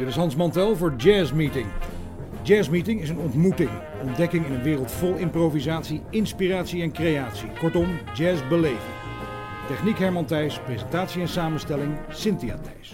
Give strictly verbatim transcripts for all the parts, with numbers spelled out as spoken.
is Hans Mantel voor Jazz Meeting. Jazz Meeting is een ontmoeting, ontdekking in een wereld vol improvisatie, inspiratie en creatie. Kortom, jazz beleven. Techniek Herman Thijs, presentatie en samenstelling Cynthia Thijs.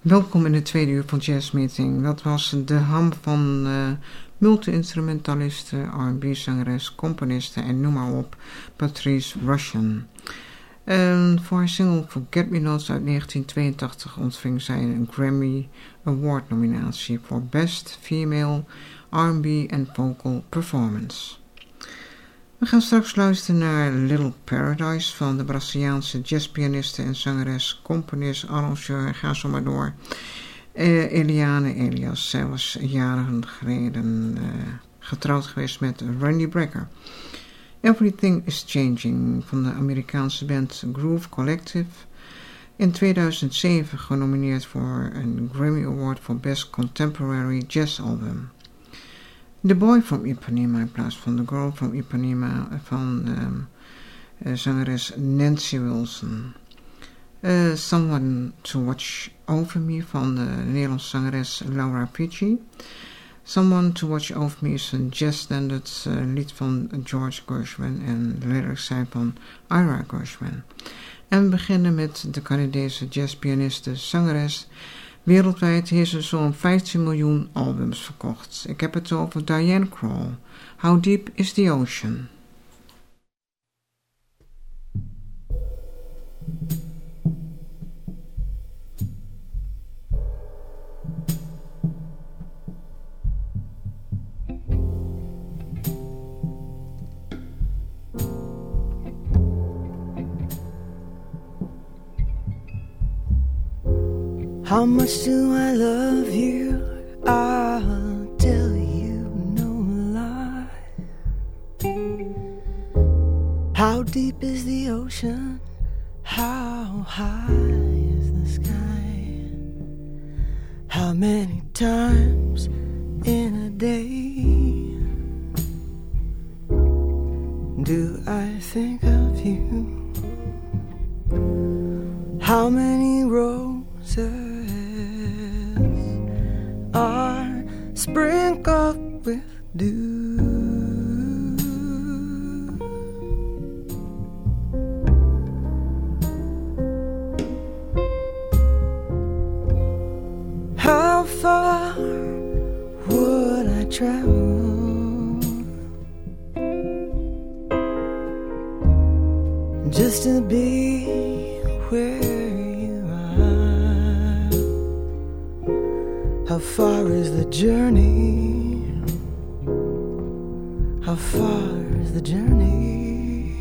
Welkom in de tweede uur van Jazz Meeting. Dat was de ham van uh, multi-instrumentaliste, R en B-zangeres, componiste en noem maar op, Patrice Rushen. Um, voor haar single Forget Me Not uit negentien tweeëntachtig ontving zij een Grammy Award nominatie voor Best Female R en B and Vocal Performance. We gaan straks luisteren naar Little Paradise van de Braziliaanse jazzpianiste en zangeres, componist, arrangeur, ga zo maar door. Uh, Eliane Elias. Zij was jaren geleden uh, getrouwd geweest met Randy Brecker. Everything is Changing van de Amerikaanse band Groove Collective. In tweeduizend zeven genomineerd voor een Grammy Award voor Best Contemporary Jazz Album. The Boy from Ipanema in plaats van The Girl from Ipanema van um, uh, zangeres Nancy Wilson. Uh, Someone to Watch Over Me van de Nederlandse zangeres Laura Picci. Someone to Watch Over Me is een jazzstandard uh, lied van George Gershwin en de lyrics zijn van Ira Gershwin. En we beginnen met de Canadese jazzpianiste zangeres. Wereldwijd heeft ze zo'n vijftien miljoen albums verkocht. Ik heb het over Diane Krall. How Deep is the Ocean? How much do I love you? I'll tell you no lie. How deep is the ocean? How high is the sky? How many times in a day do I think of you? How many roses are sprinkled with dew? How far would I travel just to be where how far is the journey? How far is the journey?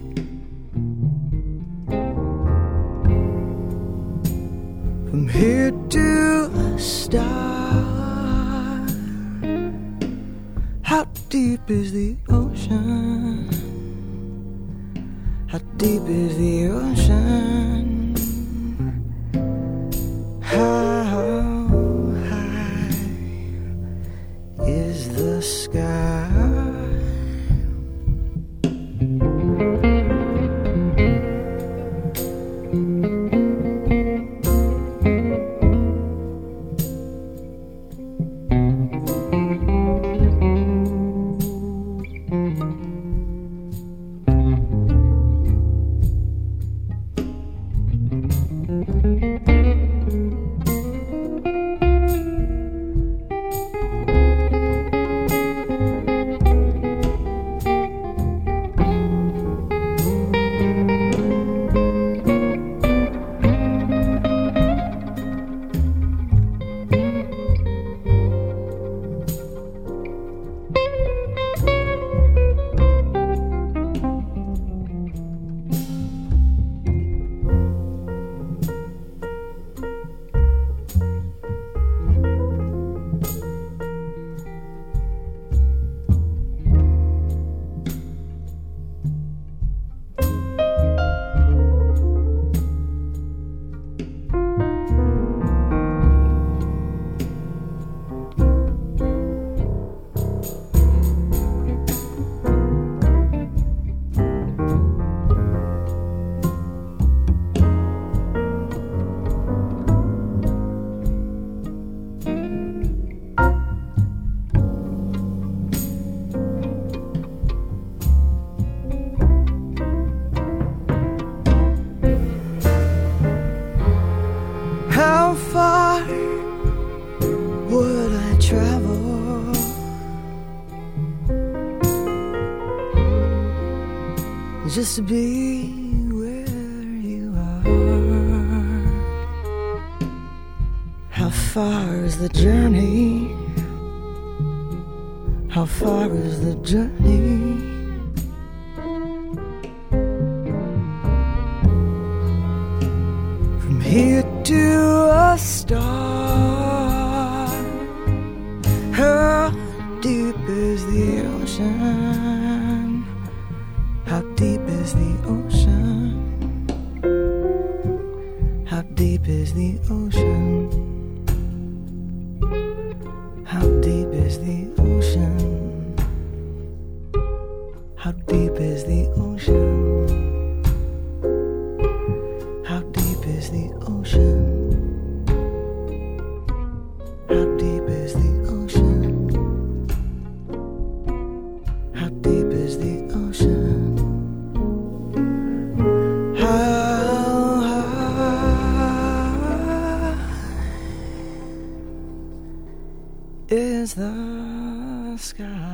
From here to a star. How deep is the ocean? How deep is the ocean? How is the sky? just to be where you are. How far is the journey? How far is the journey? From here to a star. How deep is the ocean? How deep is the ocean? How deep is the ocean? How deep is the ocean? How deep is the ocean? How deep is the ocean? How deep is the ocean? How deep is the ocean? How high is the sky?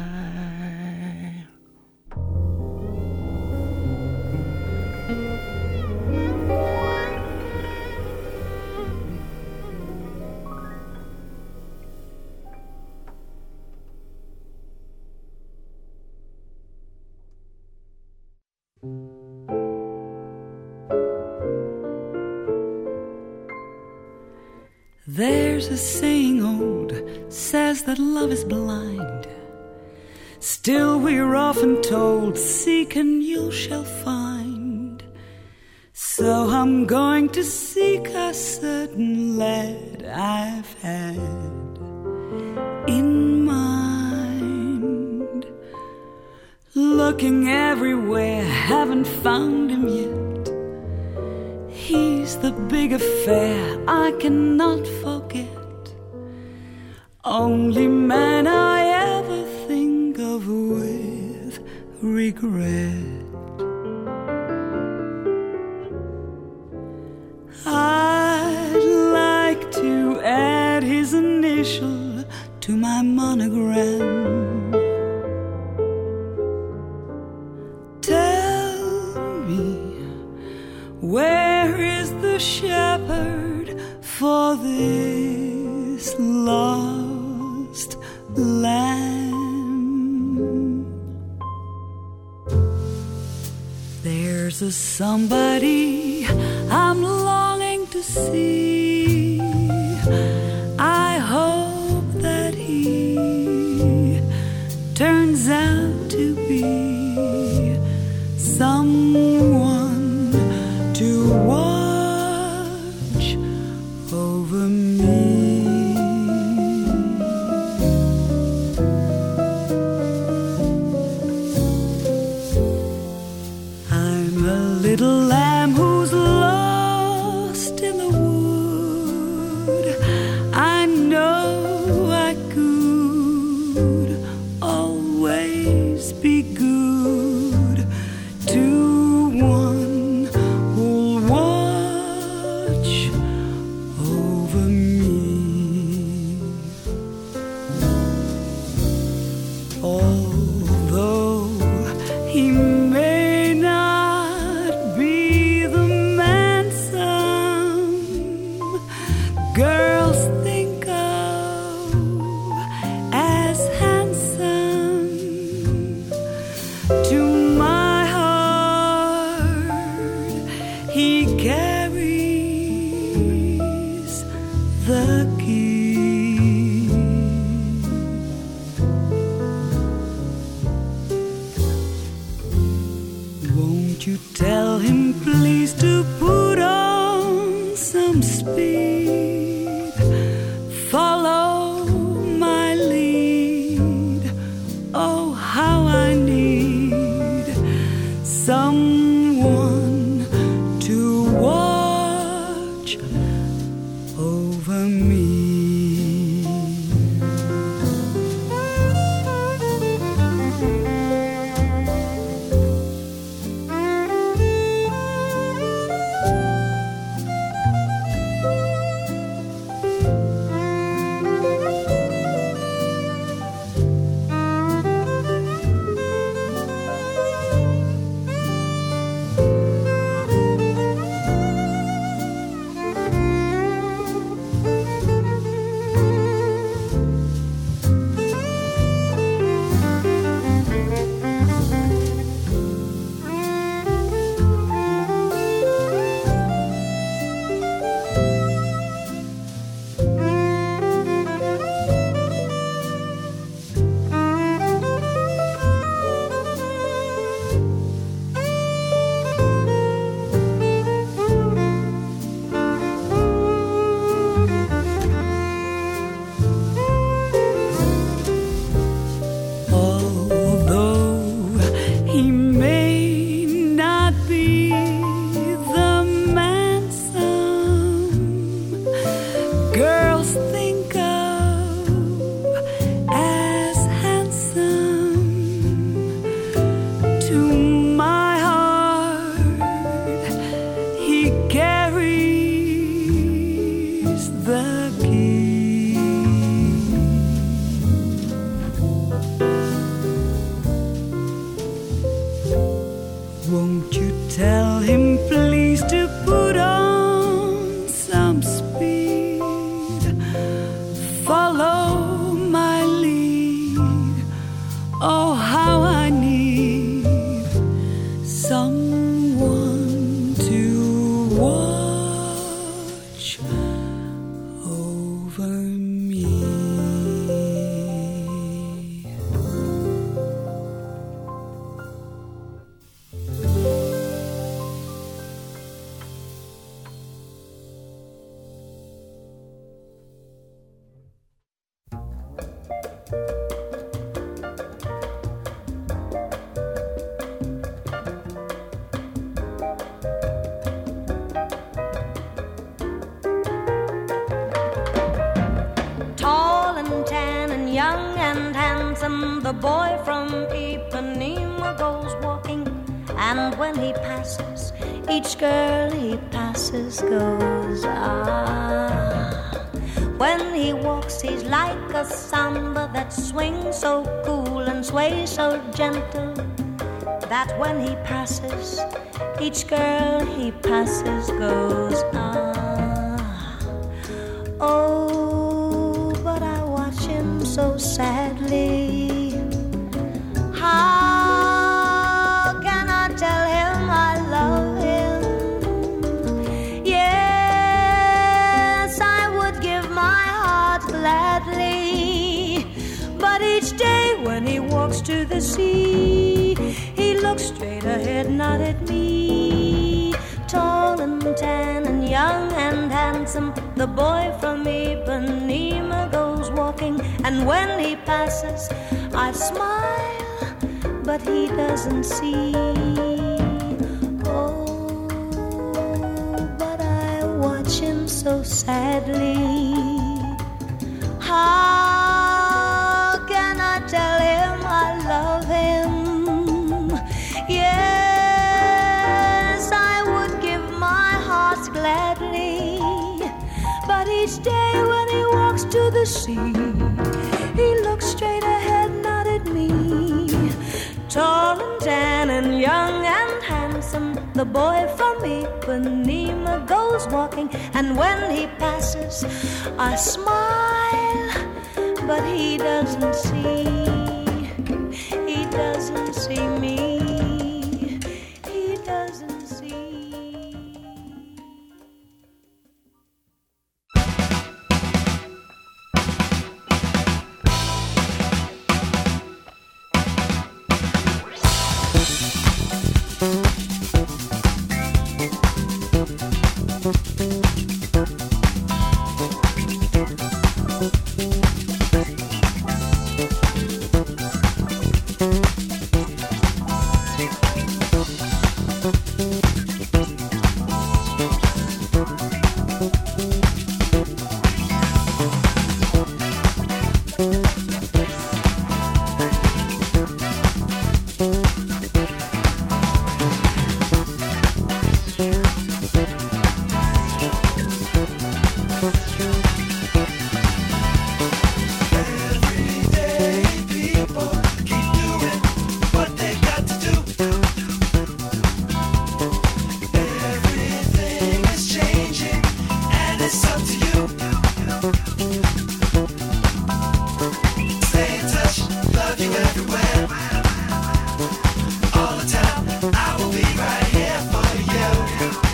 There's a saying old, says that love is blind. Still we're often told, seek and you shall find. So I'm going to seek a certain lad I've had in mind. Looking everywhere, haven't found him yet. He's the big affair I cannot forget. Only man I ever think of with regret. I'd like to add his initial to my monogram. Tell me, where is the shepherd for this lost lamb? There's a somebody I'm longing to see. I hope that he turns out to be someone to watch over me. I'm a little lamb who's lost in the wood. I know I could always be good to one who'll watch over me. Although he may not be the man some girls think of as handsome, to my heart he carries the key. Won't you tell him please to put on some speed, follow my lead. Oh, how I need someone to watch over me. you tell him please to put on some speed? Follow my lead. Oh, how I need someone to watch over me. Tall and tan and young and handsome, the boy from Ipanema goes walking, and when he passes, each girl he passes goes ah. When he walks, he's like a samba that swings so cool and sways so gentle, that when he passes, each girl he passes goes ah. Oh, but I watch him so sadly. How can I tell him I love him? Yes, I would give my heart gladly, but each day when he walks to the sea, he looks straight ahead, not at me. Tall and tan and young and handsome, the boy from Ipanema goes walking, and when he passes, I smile, but he doesn't see. Oh, but I watch him so sadly. How can I tell him I love him? Yes, I would give my heart gladly, but each day when he walks to the sea, he looks straight ahead, not at me. Tall and tan and young and handsome, the boy from Ipanema goes walking, and when he passes, I smile, but he doesn't see. He doesn't see me. He doesn't see. All the time, I will be right here for you.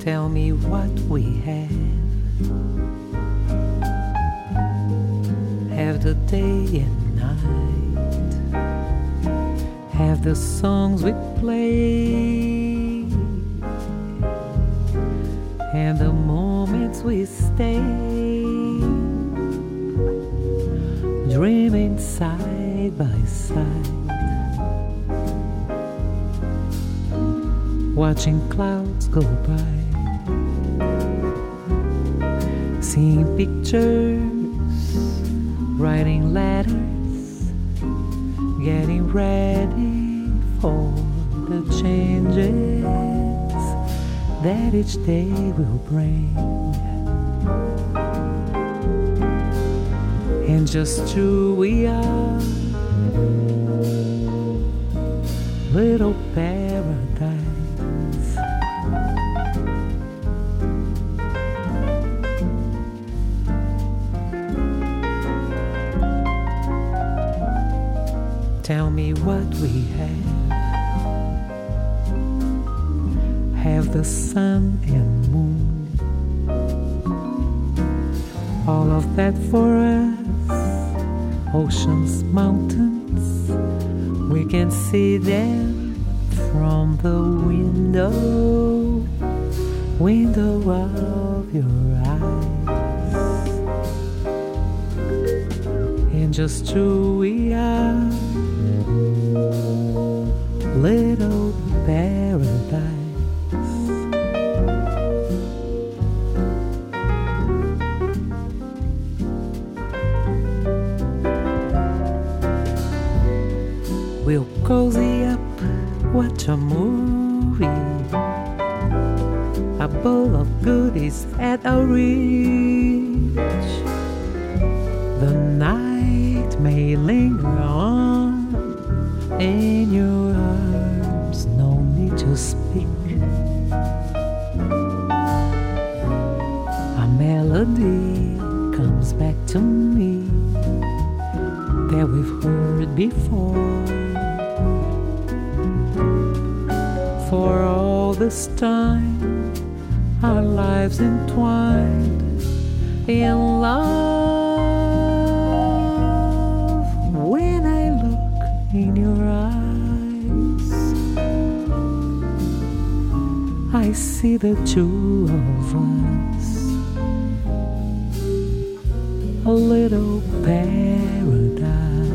Tell me what we have. Have the day and night. Have the songs we play. And the moments we stay. Dreaming side by side. Watching clouds go by. Seeing pictures, writing letters, getting ready for the changes that each day will bring. And just two we are, little paradise. Tell me what we have. Have the sun and moon. All of that for us. Oceans, mountains. We can see them from the window. Window of your eyes. And just two we are. Little paradise. We'll cozy up, watch a movie. A bowl of goodies at our reach. The night may linger on in your arms, no need to speak. A melody comes back to me that we've heard before. For all this time, our lives entwined in love. When I look in your eyes, I see the two of us, a little paradise.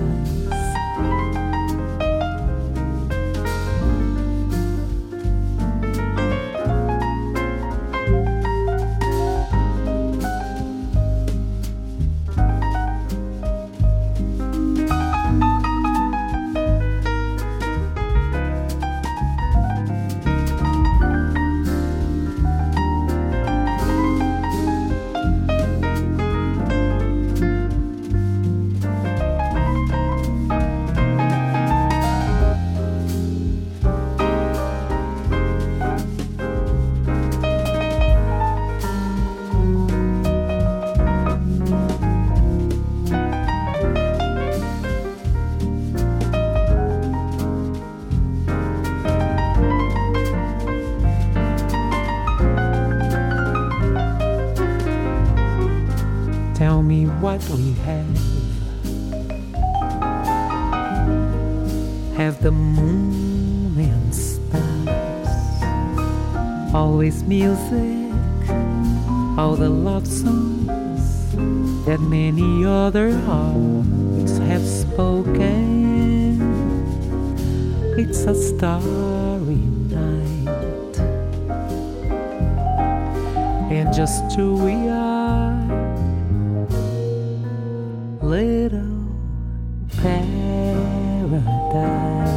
Tell me what we have. Have the moon and stars, always music, all the love songs that many other hearts have spoken. It's a starry night, and just two we are, little paradise.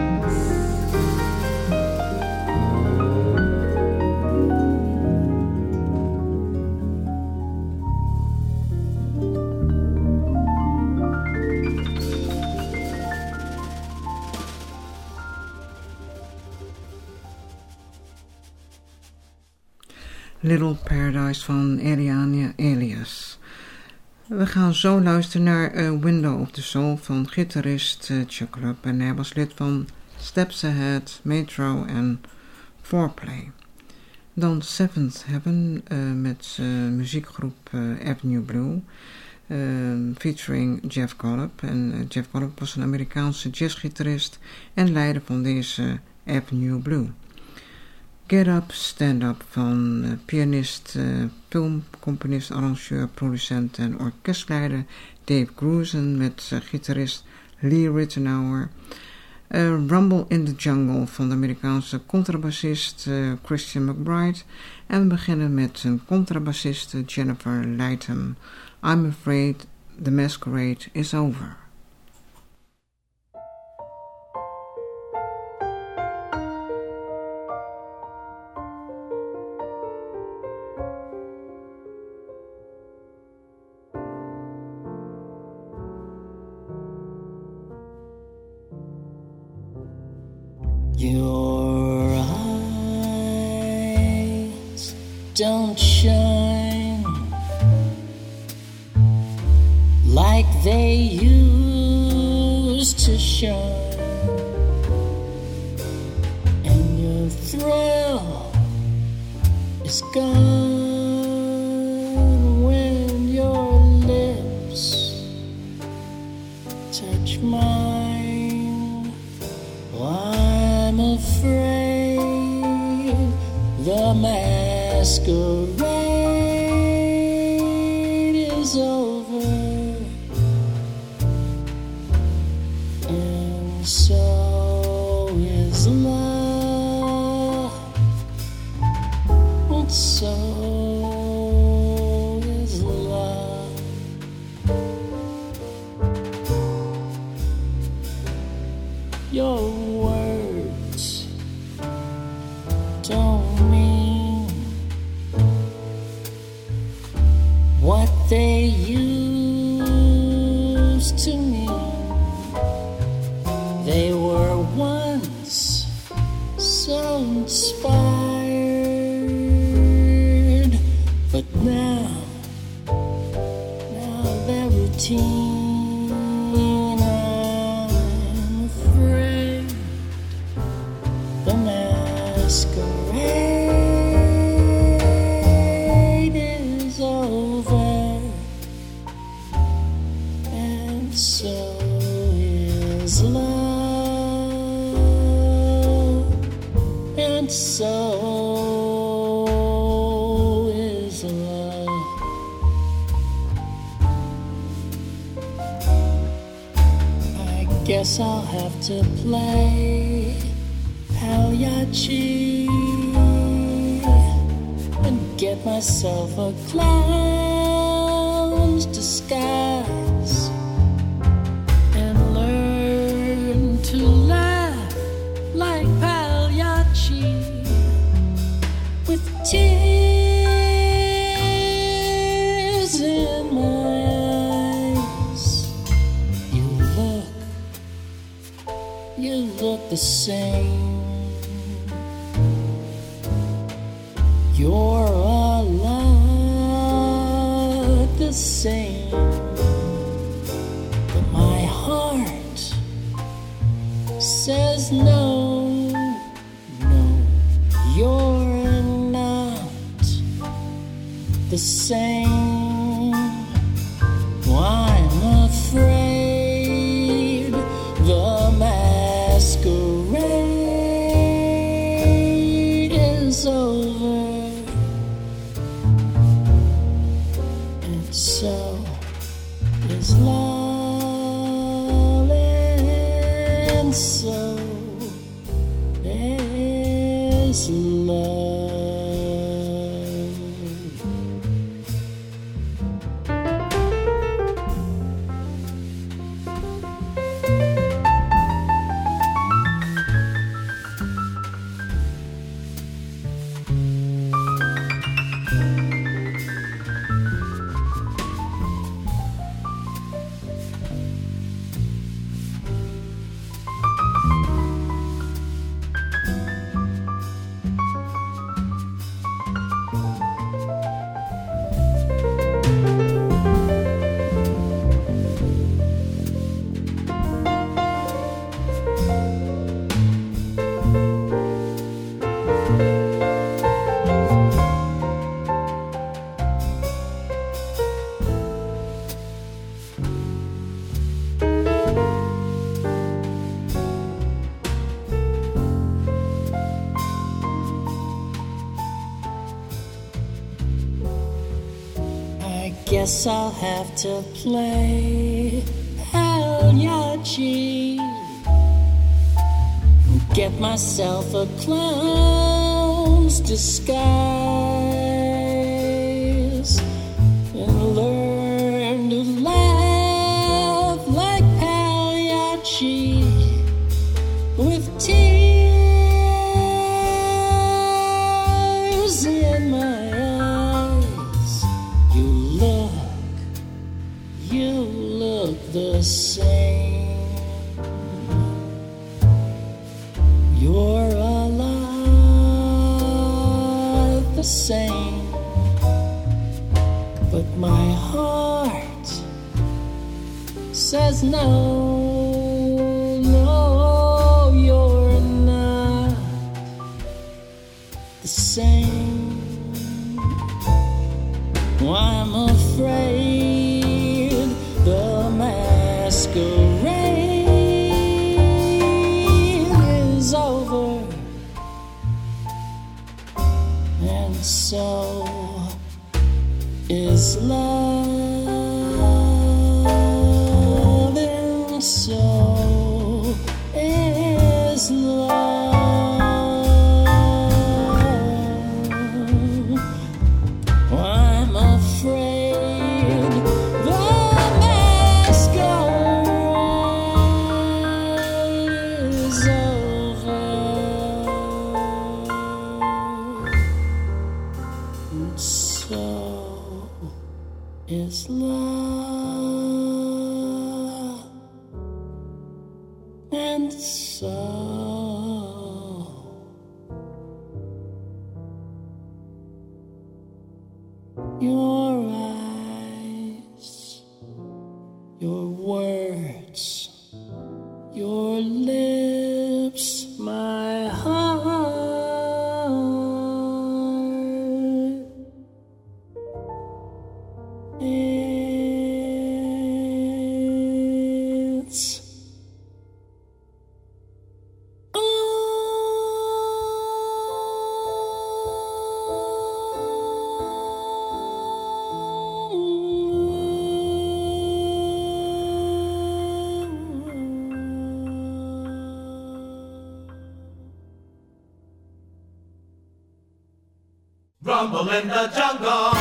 Little Paradise van Eliane Elias. We gaan zo luisteren naar uh, Window of the Soul van gitarist uh, Chuck Rupp. En hij was lid van Steps Ahead, Metro en Foreplay. Dan Seventh Heaven uh, met uh, muziekgroep uh, Avenue Blue, uh, featuring Jeff Golub. En uh, Jeff Golub was een Amerikaanse jazzgitarist en leider van deze Avenue Blue. Get Up, Stand Up van uh, pianist, uh, filmcomponist, arrangeur, producent en orkestleider Dave Grusin met uh, gitarist Lee Ritenour. Uh, Rumble in the Jungle van de Amerikaanse contrabassist uh, Christian McBride. En we beginnen met een contrabassiste Jennifer Lightham. I'm Afraid the Masquerade is Over. Your eyes don't shine like they used to shine, and your thrill is gone when your lips touch mine. I'm afraid the masquerade is over, and so is love, and so is love. Your words don't mean what they used to mean. They were once so inspired, but now, now they're routine. I'm afraid the masquerade is over, and so is love, and so is love. I guess I'll have to play Pagliacci and get myself a clown's disguise and learn to laugh like Pagliacci with tears in my eyes. You look, you look the same. You're a lot the same, but my heart says no, no, you're not the same. I'm afraid the masquerade is over. So is love, and so is love. guess I'll have to play Pagliacci. Get myself a clown's disguise and learn to laugh like Pagliacci with tears in my eyes. You look, you look the same. You're alive the same, but my heart says no, no, you're not the same. I'm afraid the masquerade is over, and so is love, and so is love. I'm afraid the masquerade is over, and so is love, and so your eyes, your words, your lips, my heart. It's Rumble in the jungle.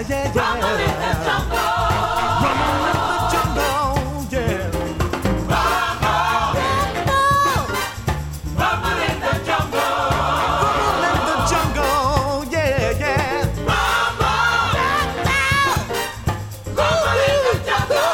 yeah, yeah. Rumble in the jungle. Rumble in the jungle, yeah. Rumble in the jungle. Rumble in the jungle, yeah, yeah. Rumble. Rumble in the jungle.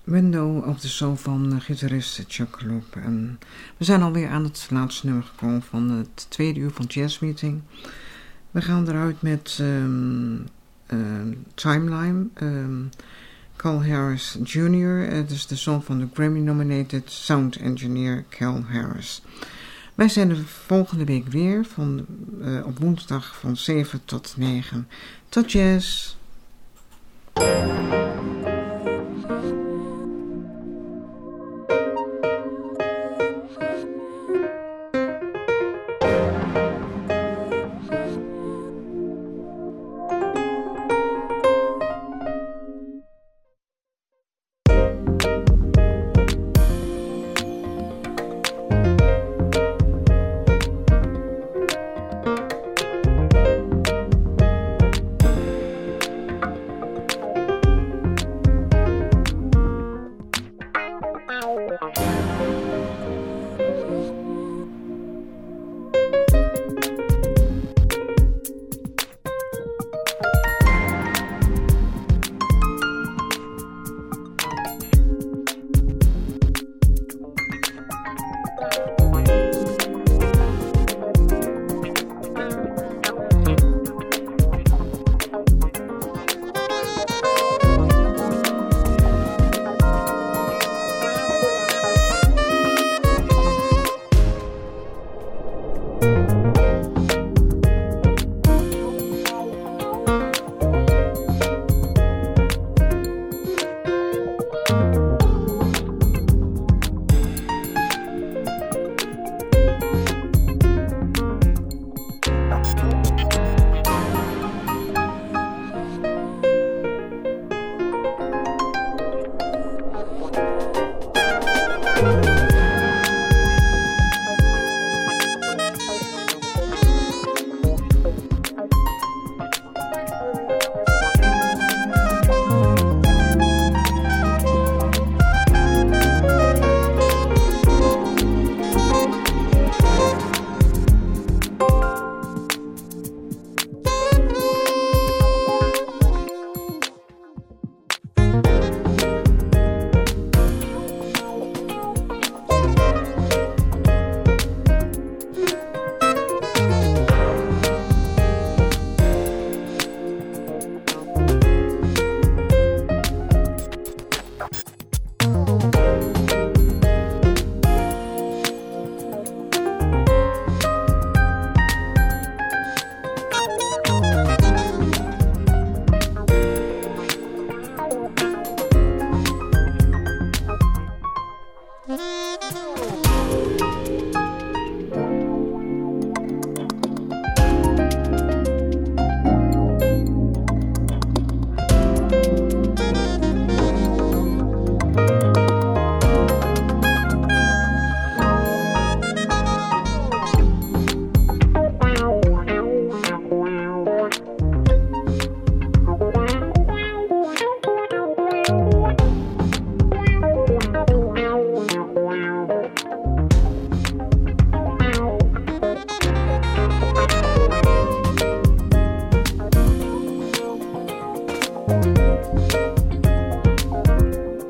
Window of the Soul van uh, gitarist Chuck Loop. En we zijn alweer aan het laatste nummer gekomen van het tweede uur van Jazz Meeting. We gaan eruit met um, uh, Timeline. Um, Cal Harris junior Het is de zoon van de Grammy-nominated sound engineer Cal Harris. Wij zijn er volgende week weer van, uh, op woensdag van zeven tot negen. Tot jazz!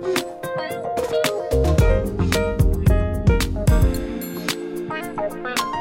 Bye.